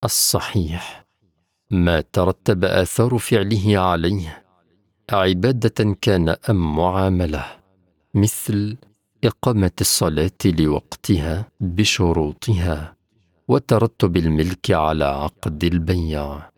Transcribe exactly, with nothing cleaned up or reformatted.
الصحيح ما ترتب آثار فعله عليه، عبادة كان أم معاملة، مثل إقامة الصلاة لوقتها بشروطها، وترتب الملك على عقد البيع.